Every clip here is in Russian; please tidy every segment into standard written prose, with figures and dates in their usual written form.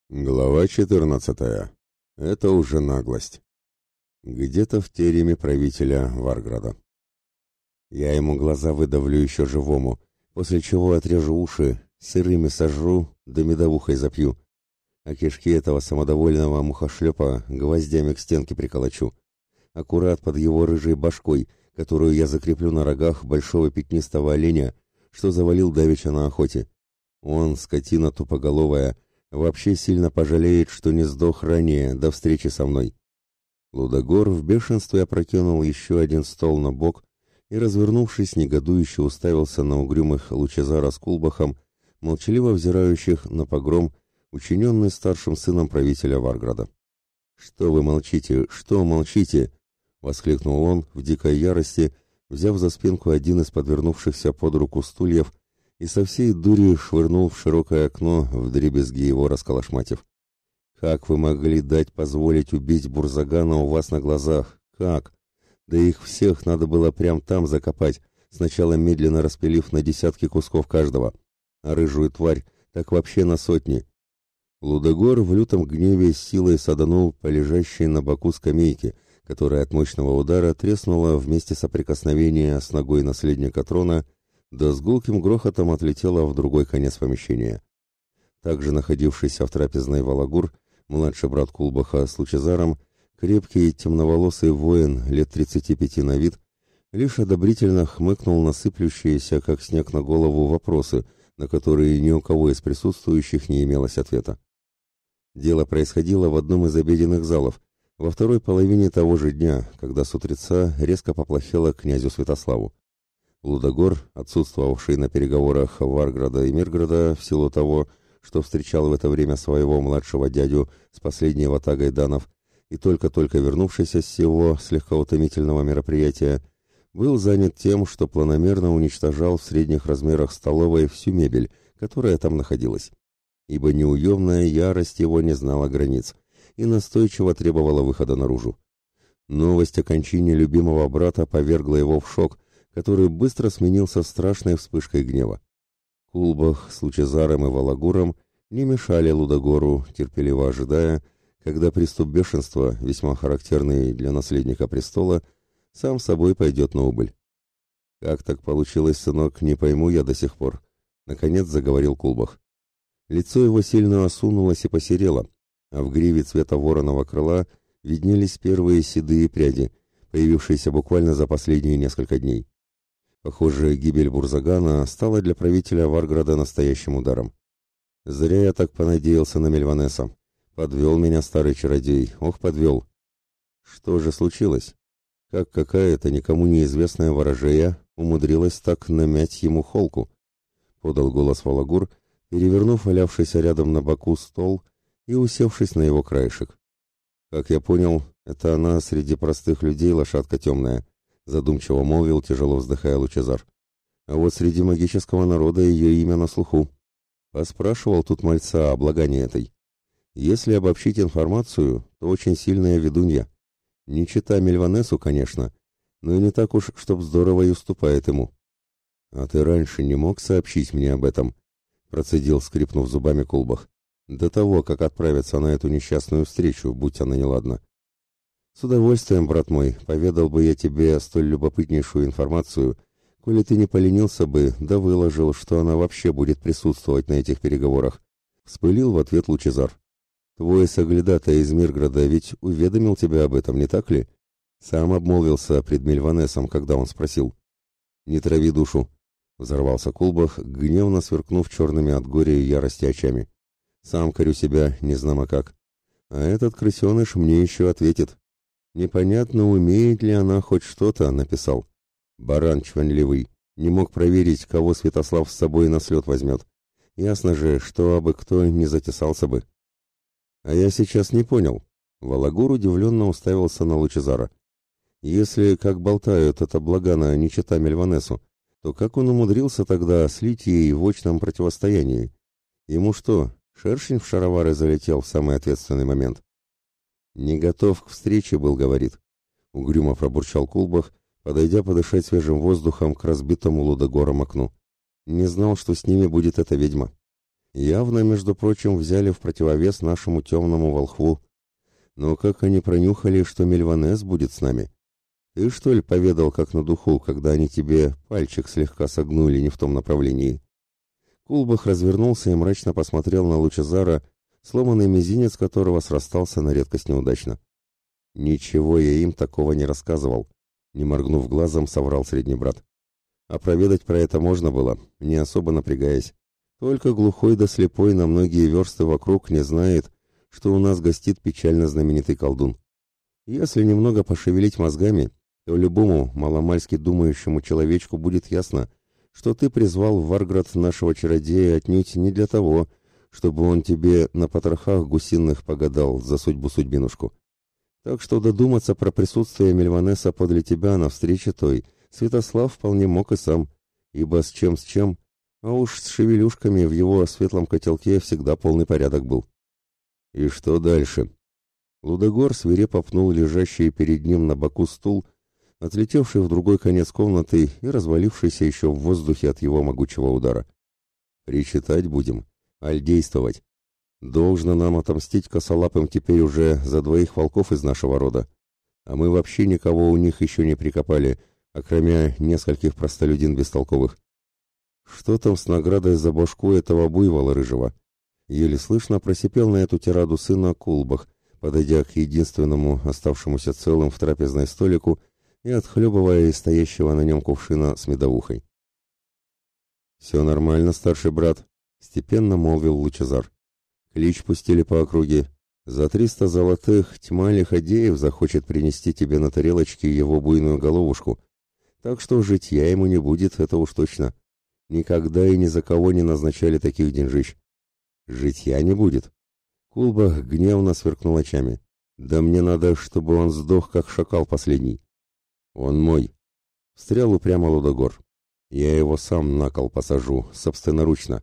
Глава 14. Это уже наглость. Где-то в тереме правителя Варграда. Я ему глаза выдавлю еще живому, после чего отрежу уши, сырыми сожру, да медовухой запью, а кишки этого самодовольного мухошлепа гвоздями к стенке приколочу, аккурат под его рыжей башкой, которую я закреплю на рогах большого пятнистого оленя, что завалил давеча на охоте. Он, скотина тупоголовая, вообще сильно пожалеет, что не сдох ранее до встречи со мной. Лудогор в бешенстве опрокинул еще один стол на бок и, развернувшись, негодующе уставился на угрюмых Лучезара с Кулбахом, молчаливо взирающих на погром, учиненный старшим сыном правителя Варграда. «Что вы молчите? Что молчите?» — воскликнул он в дикой ярости, взяв за спинку один из подвернувшихся под руку стульев и со всей дури швырнул в широкое окно, вдребезги его расколошматив. «Как вы могли дать позволить убить Бурзагана у вас на глазах? Как? Да их всех надо было прям там закопать, сначала медленно распилив на десятки кусков каждого, а рыжую тварь так вообще на сотни». Лудогор в лютом гневе с силой саданул по лежащей на боку скамейке, которая от мощного удара треснула вместе соприкосновения с ногой наследника трона, да с гулким грохотом отлетела в другой конец помещения. Также находившийся в трапезной Валагур, младший брат Кулбаха с Лучезаром, крепкий темноволосый воин лет 35 на вид, лишь одобрительно хмыкнул на сыплющиеся, как снег на голову, вопросы, на которые ни у кого из присутствующих не имелось ответа. Дело происходило в одном из обеденных залов, во второй половине того же дня, когда с утреца резко поплохело князю Святославу. Лудогор, отсутствовавший на переговорах Варграда и Мирграда в силу того, что встречал в это время своего младшего дядю с последней ватагой данов и только-только вернувшийся с сего слегка утомительного мероприятия, был занят тем, что планомерно уничтожал в средних размерах столовой всю мебель, которая там находилась, ибо неуемная ярость его не знала границ и настойчиво требовала выхода наружу. Новость о кончине любимого брата повергла его в шок, который быстро сменился страшной вспышкой гнева. Кулбах с Лучезаром и Валагуром не мешали Лудогору, терпеливо ожидая, когда приступ бешенства, весьма характерный для наследника престола, сам собой пойдет на убыль. «Как так получилось, сынок, не пойму я до сих пор», — наконец заговорил Кулбах. Лицо его сильно осунулось и посерело, а в гриве цвета вороного крыла виднелись первые седые пряди, появившиеся буквально за последние несколько дней. Похоже, гибель Бурзагана стала для правителя Варграда настоящим ударом. Зря я так понадеялся на Мельванеса. Подвел меня старый чародей, ох, подвел. Что же случилось? Как какая-то никому неизвестная ворожея умудрилась так намять ему холку? Подал голос Валагур, перевернув валявшийся рядом на боку стол и усевшись на его краешек. Как я понял, это она среди простых людей лошадка темная, задумчиво молвил, тяжело вздыхая Лучезар. А вот среди магического народа ее имя на слуху. Поспрашивал тут мальца о благании этой. Если обобщить информацию, то очень сильная ведунья. Не чита Мельванесу, конечно, но и не так уж, чтоб здорово и уступает ему. А ты раньше не мог сообщить мне об этом? Процедил, скрипнув зубами Кулбах. До того, как отправиться на эту несчастную встречу, будь она неладна. С удовольствием, брат мой, поведал бы я тебе столь любопытнейшую информацию, коли ты не поленился бы, да выложил, что она вообще будет присутствовать на этих переговорах. Вспылил в ответ Лучезар. Твой соглядатай из Мирграда ведь уведомил тебя об этом, не так ли? Сам обмолвился пред Мельванесом, когда он спросил. Не трави душу, взорвался Кулбах, гневно сверкнув черными от горя и ярости очами. Сам корю себя, не знамо как. А этот крысеныш мне еще ответит. Непонятно, умеет ли она хоть что-то, написал. Баран чванливый, не мог проверить, кого Святослав с собой на слет возьмет. Ясно же, что абы кто не затесался бы. А я сейчас не понял. Валагур удивленно уставился на Лучезара. Если, как болтают, это Благана не чита Мельванесу, то как он умудрился тогда слить ей в очном противостоянии? Ему что, шершень в шаровары залетел в самый ответственный момент? «Не готов к встрече был, — говорит», — угрюмо пробурчал Кулбах, подойдя подышать свежим воздухом к разбитому Лудогором окну. «Не знал, что с ними будет эта ведьма». Явно, между прочим, взяли в противовес нашему темному волхву. Но как они пронюхали, что Мельванес будет с нами? Ты, что ли, поведал, как на духу, когда они тебе пальчик слегка согнули не в том направлении?» Кулбах развернулся и мрачно посмотрел на Лучезара, сломанный мизинец которого срастался на редкость неудачно. «Ничего я им такого не рассказывал», — не моргнув глазом, соврал средний брат. «А проведать про это можно было, не особо напрягаясь. Только глухой да слепой на многие версты вокруг не знает, что у нас гостит печально знаменитый колдун. Если немного пошевелить мозгами, то любому маломальски думающему человечку будет ясно, что ты призвал в Варград нашего чародея отнюдь не для того, чтобы он тебе на потрохах гусиных погадал за судьбу-судьбинушку. Так что додуматься про присутствие Мельванеса подле тебя на встрече той Святослав вполне мог и сам, ибо с чем, а уж с шевелюшками в его светлом котелке всегда полный порядок был». «И что дальше?» Лудогор свирепо пнул лежащий перед ним на боку стул, отлетевший в другой конец комнаты и развалившийся еще в воздухе от его могучего удара. «Причитать будем, аль действовать? Должно нам отомстить косолапым теперь уже за 2 волков из нашего рода, а мы вообще никого у них еще не прикопали, окромя нескольких простолюдин бестолковых. Что там с наградой за башку этого буйвола рыжего?» Еле слышно просипел на эту тираду сына Кулбах, подойдя к единственному оставшемуся целым в трапезной столику и отхлебывая из стоящего на нем кувшина с медовухой. «Все нормально, старший брат», — степенно молвил Лучезар. «Клич пустили по округе. За 300 золотых тьма лиходеев захочет принести тебе на тарелочке его буйную головушку. Так что житья ему не будет, это уж точно. Никогда и ни за кого не назначали таких деньжищ». «Житья не будет». Кулбах гневно сверкнул очами. «Да мне надо, чтобы он сдох, как шакал последний». «Он мой», — встрял упрямо Лудогор. «Я его сам на кол посажу, собственноручно».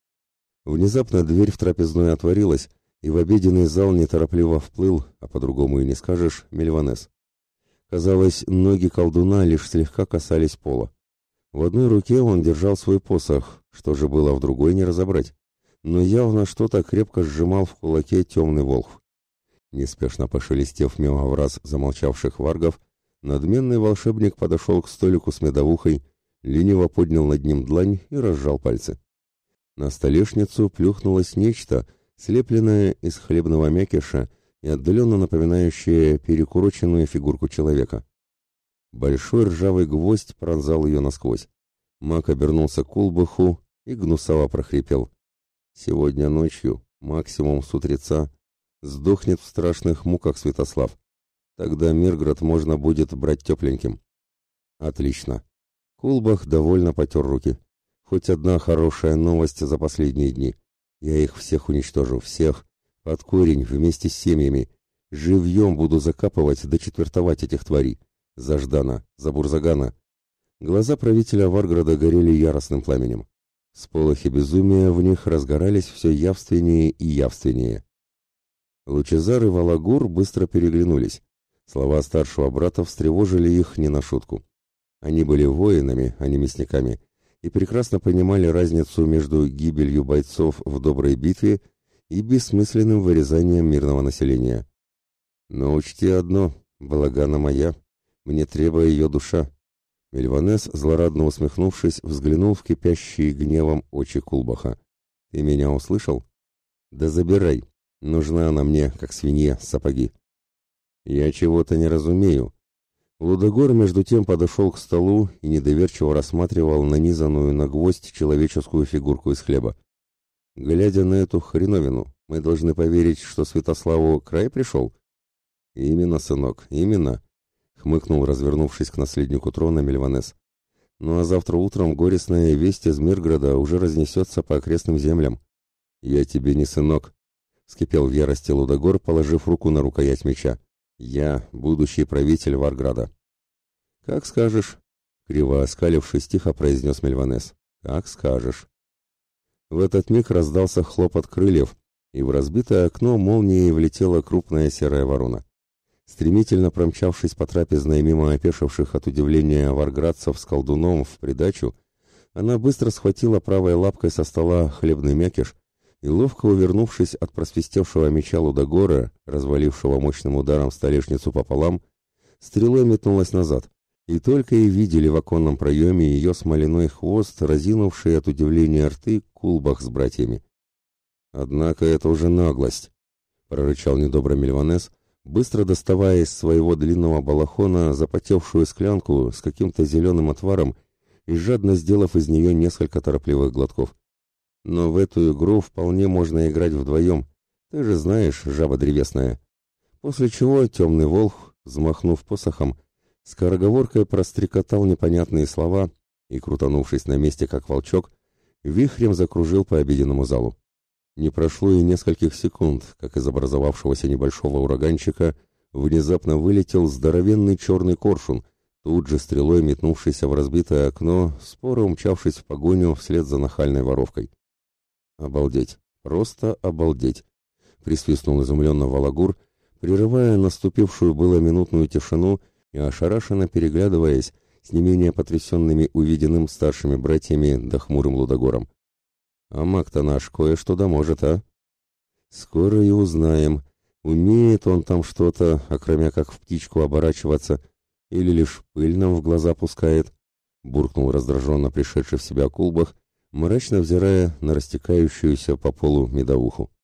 Внезапно дверь в трапезную отворилась, и в обеденный зал неторопливо вплыл, а по-другому и не скажешь, Мельванес. Казалось, ноги колдуна лишь слегка касались пола. В одной руке он держал свой посох, что же было в другой не разобрать, но явно что-то крепко сжимал в кулаке темный волхв. Неспешно пошелестев мимо враз замолчавших варгов, надменный волшебник подошел к столику с медовухой, лениво поднял над ним длань и разжал пальцы. На столешницу плюхнулось нечто, слепленное из хлебного мякиша и отдаленно напоминающее перекуроченную фигурку человека. Большой ржавый гвоздь пронзал ее насквозь. Маг обернулся к Кулбаху и гнусаво прохрипел: «Сегодня ночью, максимум с утреца, сдохнет в страшных муках Святослав. Тогда Мирград можно будет брать тепленьким». «Отлично». Кулбах довольно потер руки. «Хоть одна хорошая новость за последние дни. Я их всех уничтожу, всех, под корень, вместе с семьями. Живьем буду закапывать да четвертовать этих тварей. За Ждана, за Бурзагана». Глаза правителя Варграда горели яростным пламенем. Сполохи безумия в них разгорались все явственнее и явственнее. Лучезар и Валагур быстро переглянулись. Слова старшего брата встревожили их не на шутку. Они были воинами, а не мясниками, и прекрасно понимали разницу между гибелью бойцов в доброй битве и бессмысленным вырезанием мирного населения. «Но учти одно, балагана моя, мне требуя ее душа». Мельванес, злорадно усмехнувшись, взглянул в кипящие гневом очи Кулбаха. «Ты меня услышал? Да забирай. Нужна она мне, как свинье, сапоги». «Я чего-то не разумею». Лудогор между тем подошел к столу и недоверчиво рассматривал нанизанную на гвоздь человеческую фигурку из хлеба. «Глядя на эту хреновину, мы должны поверить, что Святославу край пришел?» «Именно, сынок, именно», — хмыкнул, развернувшись к наследнику трона, Мельванес. «Ну а завтра утром горестная весть из Мирграда уже разнесется по окрестным землям». «Я тебе не сынок», — вскипел в ярости Лудогор, положив руку на рукоять меча. «Я будущий правитель Варграда». «Как скажешь», — криво оскалившись, тихо произнес Мельванес. «Как скажешь». В этот миг раздался хлопот крыльев, и в разбитое окно молнией влетела крупная серая ворона. Стремительно промчавшись по трапезной мимо опешивших от удивления варградцев с колдуном в придачу, она быстро схватила правой лапкой со стола хлебный мякиш и, ловко увернувшись от просвистевшего меча Лудогора, развалившего мощным ударом столешницу пополам, стрелой метнулась назад, и только и видели в оконном проеме ее смоляной хвост, разинувший от удивления рты Кулбах с братьями. «Однако это уже наглость», — прорычал недобро Мельванес, быстро доставая из своего длинного балахона запотевшую склянку с каким-то зеленым отваром и жадно сделав из нее несколько торопливых глотков. «Но в эту игру вполне можно играть вдвоем, ты же знаешь, жаба древесная». После чего темный волх, взмахнув посохом, скороговоркой прострекотал непонятные слова и, крутанувшись на месте как волчок, вихрем закружил по обеденному залу. Не прошло и нескольких секунд, как из образовавшегося небольшого ураганчика внезапно вылетел здоровенный черный коршун, тут же стрелой метнувшийся в разбитое окно, споро умчавшись в погоню вслед за нахальной воровкой. «Обалдеть! Просто обалдеть!» — присвистнул изумленно Валагур, прерывая наступившую было минутную тишину и ошарашенно переглядываясь с не менее потрясенными увиденным старшими братьями да хмурым Лудогором. «А маг-то наш кое-что да может, а?» «Скоро и узнаем, умеет он там что-то, окромя как в птичку оборачиваться, или лишь пыль нам в глаза пускает», — буркнул раздраженно пришедший в себя Кулбах, мрачно взирая на растекающуюся по полу медовуху.